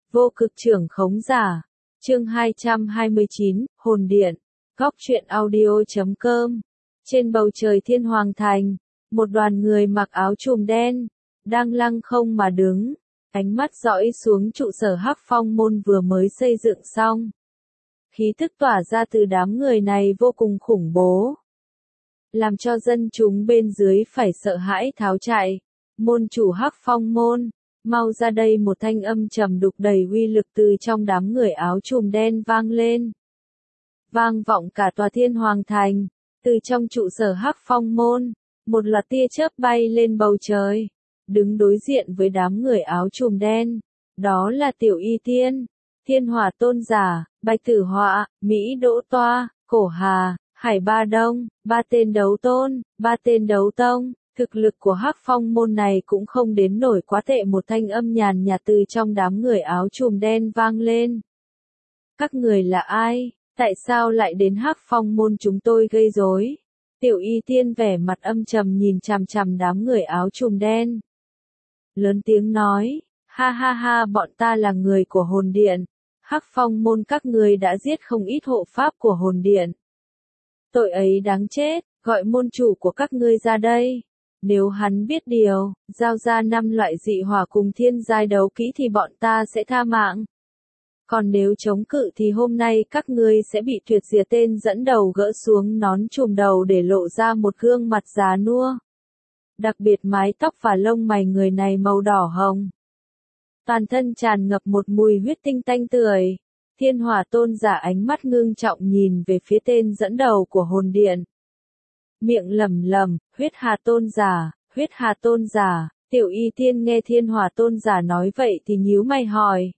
Vô cực trưởng khống giả. Chương 229, Hồn Điện. Góc truyện audio.com. Trên bầu trời Thiên Hoàng Thành, một đoàn người mặc áo trùm đen, đang lăng không mà đứng, ánh mắt dõi xuống trụ sở Hắc Phong môn vừa mới xây dựng xong. Khí tức tỏa ra từ đám người này vô cùng khủng bố, làm cho dân chúng bên dưới phải sợ hãi tháo chạy. Môn chủ Hắc Phong môn, mau ra đây, một thanh âm trầm đục đầy uy lực từ trong đám người áo trùm đen vang lên. Vang vọng cả tòa Thiên Hoàng Thành, từ trong trụ sở Hắc Phong môn, một loạt tia chớp bay lên bầu trời, đứng đối diện với đám người áo trùm đen. Đó là Tiểu Y Tiên, Thiên Hỏa Tôn Giả, Bạch Tử Họa, Mỹ Đỗ Toa, Cổ Hà, Hải Ba Đông, ba tên đấu tôn, ba tên đấu tông. Thực lực của Hắc Phong môn này cũng không đến nổi quá tệ. Một thanh âm nhàn nhạt từ trong đám người áo trùm đen vang lên. Các người là ai? Tại sao lại đến Hắc Phong môn chúng tôi gây rối? Tiểu Y Tiên vẻ mặt âm trầm nhìn chằm chằm đám người áo trùm đen. Lớn tiếng nói, ha ha ha, bọn ta là người của Hồn Điện. Hắc Phong môn các người đã giết không ít hộ pháp của Hồn Điện. Tội ấy đáng chết, gọi môn chủ của các ngươi ra đây. Nếu hắn biết điều, giao ra 5 loại dị hỏa cùng thiên giai đấu kỹ thì bọn ta sẽ tha mạng. Còn nếu chống cự thì hôm nay các ngươi sẽ bị tuyệt diệt. Tên dẫn đầu gỡ xuống nón trùm đầu để lộ ra một gương mặt già nua. Đặc biệt mái tóc và lông mày người này màu đỏ hồng. Toàn thân tràn ngập một mùi huyết tinh tanh tưởi. Thiên Hỏa Tôn Giả ánh mắt ngưng trọng nhìn về phía tên dẫn đầu của Hồn Điện. Miệng lẩm lẩm, huyết hà tôn giả, huyết hà tôn giả. Tiểu Y Tiên nghe Thiên Hỏa Tôn Giả nói vậy thì nhíu mày hỏi.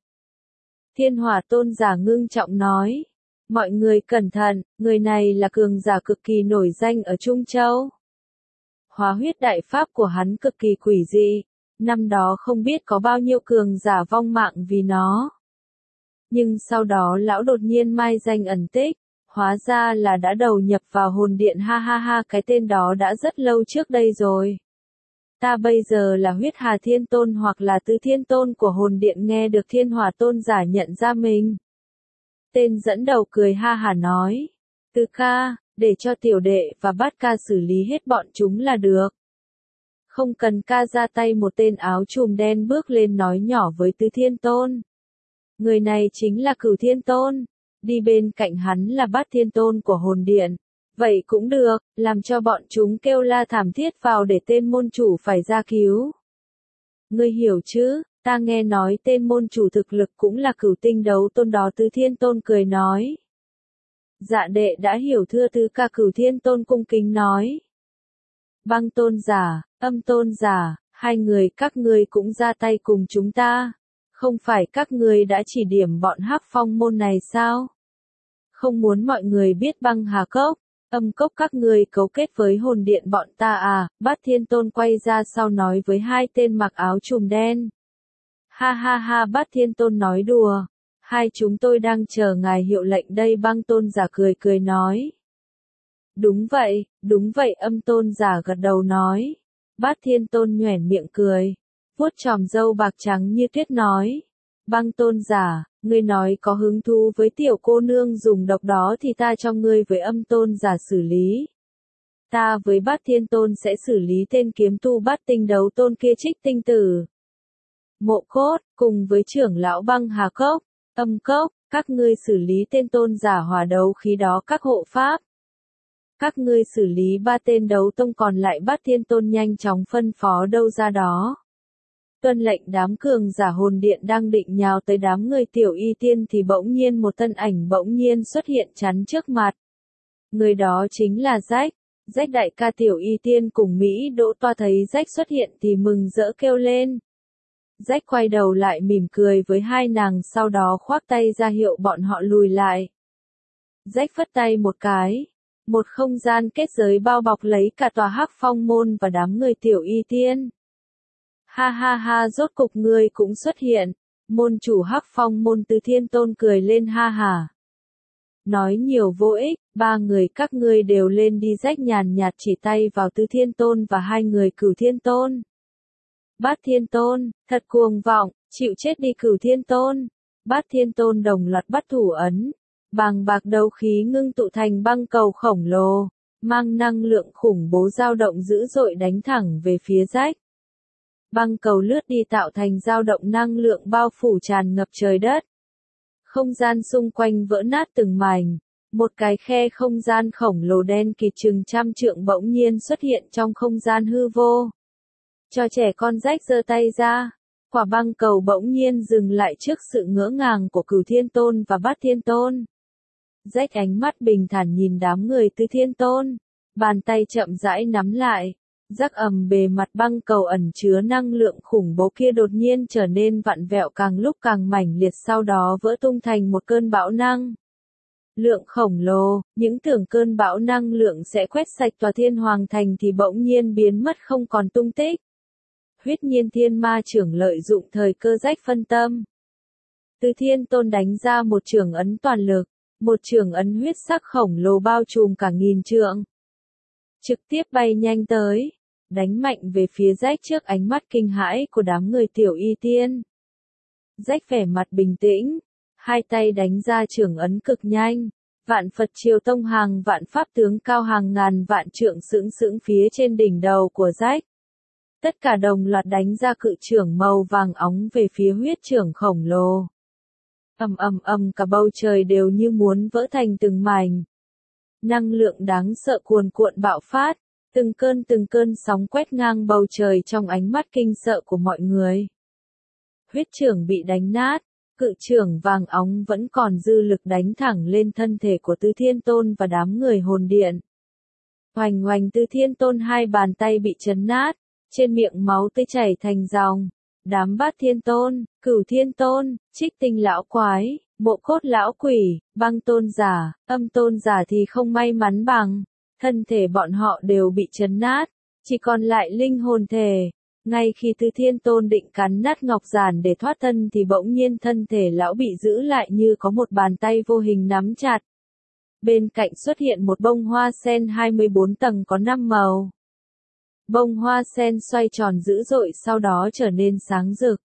Thiên Hỏa Tôn Giả ngưng trọng nói, mọi người cẩn thận, người này là cường giả cực kỳ nổi danh ở Trung Châu. Hóa huyết đại pháp của hắn cực kỳ quỷ dị, năm đó không biết có bao nhiêu cường giả vong mạng vì nó. Nhưng sau đó lão đột nhiên mai danh ẩn tích. Hóa ra là đã đầu nhập vào Hồn Điện, ha ha ha, cái tên đó đã rất lâu trước đây rồi. Ta bây giờ là huyết hà thiên tôn hoặc là tứ thiên tôn của Hồn Điện. Nghe được Thiên Hỏa Tôn Giả nhận ra mình. Tên dẫn đầu cười ha hả nói. Tứ ca, để cho tiểu đệ và bát ca xử lý hết bọn chúng là được. Không cần ca ra tay. Một tên áo trùm đen bước lên nói nhỏ với tứ thiên tôn. Người này chính là Cửu Thiên Tôn. Đi bên cạnh hắn là Bát Thiên Tôn của Hồn Điện. Vậy cũng được, làm cho bọn chúng kêu la thảm thiết vào để tên môn chủ phải ra cứu. Ngươi hiểu chứ, ta nghe nói tên môn chủ thực lực cũng là Cửu Tinh đấu tôn đó. Tứ Thiên Tôn cười nói. Dạ đệ đã hiểu thưa tứ ca. Cửu Thiên Tôn cung kính nói. Băng Tôn Giả, Âm Tôn Giả, hai người các ngươi cũng ra tay cùng chúng ta. Không phải các ngươi đã chỉ điểm bọn Hắc Phong môn này sao? Không muốn mọi người biết Băng Hà Cốc, Âm Cốc các ngươi cấu kết với Hồn Điện bọn ta à? Bát Thiên Tôn quay ra sau nói với hai tên mặc áo trùm đen. Ha ha ha, Bát Thiên Tôn nói đùa. Hai chúng tôi đang chờ ngài hiệu lệnh đây. Băng Tôn Giả cười cười nói. Đúng vậy, Âm Tôn Giả gật đầu nói. Bát Thiên Tôn nhoẻn miệng cười. Vuốt chòm râu bạc trắng như tuyết nói. Băng Tôn Giả, ngươi nói có hứng thú với tiểu cô nương dùng độc đó thì ta cho ngươi với Âm Tôn Giả xử lý. Ta với Bát Thiên Tôn sẽ xử lý tên kiếm tu bát tinh đấu tôn kia Trích Tinh Tử. Mộ Cốt, cùng với trưởng lão Băng Hà Cốc, Âm Cốc, các ngươi xử lý tên tôn giả hỏa đấu khí đó các hộ pháp. Các ngươi xử lý ba tên đấu tông còn lại. Bát Thiên Tôn nhanh chóng phân phó đâu ra đó. Tuân lệnh. Đám cường giả Hồn Điện đang định nhào tới đám người Tiểu Y Tiên thì bỗng nhiên một thân ảnh bỗng nhiên xuất hiện chắn trước mặt. Người đó chính là Rách. Rách đại ca. Tiểu Y Tiên cùng Mỹ Đỗ Toa thấy Rách xuất hiện thì mừng rỡ kêu lên. Rách quay đầu lại mỉm cười với hai nàng, sau đó khoác tay ra hiệu bọn họ lùi lại. Rách phất tay một cái. Một không gian kết giới bao bọc lấy cả tòa Hắc Phong môn và đám người Tiểu Y Tiên. Ha ha ha, rốt cục ngươi cũng xuất hiện. Môn chủ Hắc Phong môn Tứ Thiên Tôn cười lên ha hả. Nói nhiều vô ích, ba người các ngươi đều lên đi. Rách nhàn nhạt chỉ tay vào Tứ Thiên Tôn và hai người Cửu Thiên Tôn. Bát Thiên Tôn, thật cuồng vọng, chịu chết đi Cửu Thiên Tôn. Bát Thiên Tôn đồng loạt bắt thủ ấn, bàng bạc đấu khí ngưng tụ thành băng cầu khổng lồ, mang năng lượng khủng bố dao động dữ dội đánh thẳng về phía rách. Băng cầu lướt đi tạo thành dao động năng lượng bao phủ tràn ngập trời đất. Không gian xung quanh vỡ nát từng mảnh, một cái khe không gian khổng lồ đen kịt chừng trăm trượng bỗng nhiên xuất hiện trong không gian hư vô. Cho trẻ con rách giơ tay ra, quả băng cầu bỗng nhiên dừng lại trước sự ngỡ ngàng của Cửu Thiên Tôn và Bát Thiên Tôn. Rách ánh mắt bình thản nhìn đám người Tứ Thiên Tôn, bàn tay chậm rãi nắm lại, rắc ầm bề mặt băng cầu ẩn chứa năng lượng khủng bố kia đột nhiên trở nên vặn vẹo càng lúc càng mãnh liệt, sau đó vỡ tung thành một cơn bão năng lượng khổng lồ. Những tưởng cơn bão năng lượng sẽ quét sạch tòa Thiên Hoàng Thành thì bỗng nhiên biến mất không còn tung tích. Huyết Nhiên Thiên Ma Chưởng lợi dụng thời cơ rách phân tâm. Tứ Thiên Tôn đánh ra một chưởng ấn toàn lực, một chưởng ấn huyết sắc khổng lồ bao trùm cả nghìn trượng. Trực tiếp bay nhanh tới, đánh mạnh về phía rách trước ánh mắt kinh hãi của đám người Tiểu Y Tiên. Rách vẻ mặt bình tĩnh, hai tay đánh ra chưởng ấn cực nhanh, Vạn Phật Triều Tông hàng vạn pháp tướng cao hàng ngàn vạn trượng sững sững phía trên đỉnh đầu của rách. Tất cả đồng loạt đánh ra cự chưởng màu vàng óng về phía huyết chưởng khổng lồ. Ầm ầm ầm, cả bầu trời đều như muốn vỡ thành từng mảnh. Năng lượng đáng sợ cuồn cuộn bạo phát, từng cơn sóng quét ngang bầu trời trong ánh mắt kinh sợ của mọi người. Huyết chưởng bị đánh nát, cự chưởng vàng óng vẫn còn dư lực đánh thẳng lên thân thể của Tứ Thiên Tôn và đám người hồn điện. Oành oành, Tứ Thiên Tôn hai bàn tay bị chấn nát, trên miệng máu tươi chảy thành dòng. Đám Bát Thiên Tôn, Cửu Thiên Tôn, Trích Tinh lão quái, Bộ Cốt lão quỷ, Băng Tôn giả, Âm Tôn giả thì không may mắn bằng. Thân thể bọn họ đều bị chấn nát, chỉ còn lại linh hồn thể. Ngay khi Tứ Thiên Tôn định cắn nát ngọc giản để thoát thân thì bỗng nhiên thân thể lão bị giữ lại như có một bàn tay vô hình nắm chặt. Bên cạnh xuất hiện một bông hoa sen 24 tầng có 5 màu. Bông hoa sen xoay tròn dữ dội sau đó trở nên sáng rực.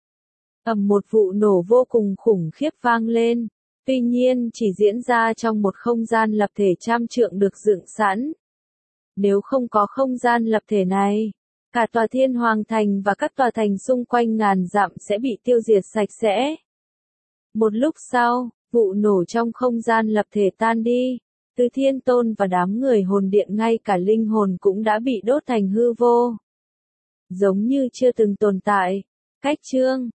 Một vụ nổ vô cùng khủng khiếp vang lên, tuy nhiên chỉ diễn ra trong một không gian lập thể trăm trượng được dựng sẵn. Nếu không có không gian lập thể này, cả tòa Thiên Hoàng Thành và các tòa thành xung quanh ngàn dặm sẽ bị tiêu diệt sạch sẽ. Một lúc sau, vụ nổ trong không gian lập thể tan đi. Tứ Thiên Tôn và đám người hồn điện ngay cả linh hồn cũng đã bị đốt thành hư vô. Giống như chưa từng tồn tại. Cách chương